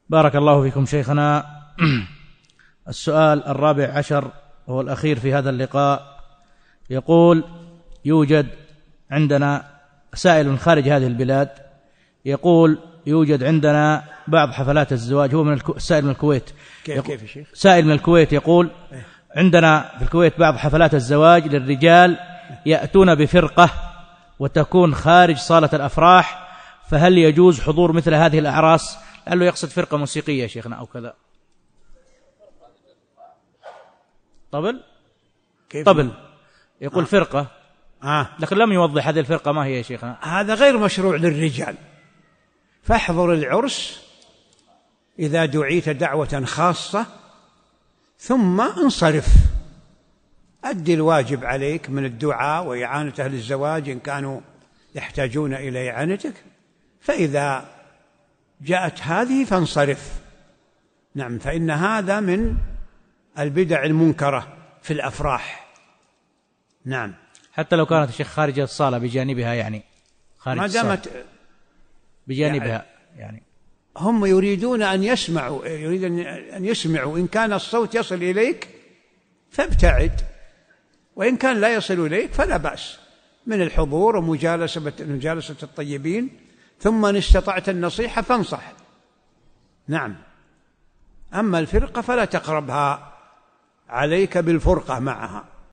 بارك الله فيكم شيخنا. السؤال 14 وهو الأخير في هذا اللقاء، يقول: يوجد عندنا سائل من خارج هذه البلاد، يقول: يوجد عندنا بعض حفلات الزواج. هو من سائل من الكويت. كيف يا شيخ؟ سائل من الكويت يقول: عندنا في الكويت بعض حفلات الزواج للرجال يأتون بفرقة وتكون خارج صالة الأفراح، فهل يجوز حضور مثل هذه الأعراس؟ قال له يقصد فرقة موسيقية يا شيخنا أو كذا. طبل يقول فرقة، لكن لم يوضح هذه الفرقة ما هي يا شيخنا. هذا غير مشروع للرجال. فاحضر العرس إذا دعيت دعوة خاصة ثم انصرف، أدي الواجب عليك من الدعاء وإعانة أهل الزواج إن كانوا يحتاجون إلى إعانتك، فإذا جاءت هذه فانصرف. نعم، فإن هذا من البدع المنكرة في الأفراح. نعم، حتى لو كانت الشيخ خارج الصالة بجانبها، يعني خارج ما دامت بجانبها، يعني هم يريدون أن يسمعوا، إن كان الصوت يصل إليك فابتعد، وإن كان لا يصل إليك فلا بأس من الحضور ومجالسة الطيبين، ثم إن استطعت النصيحة فانصح. نعم، أما الفرقة فلا تقربها، عليك بالفرقة معها.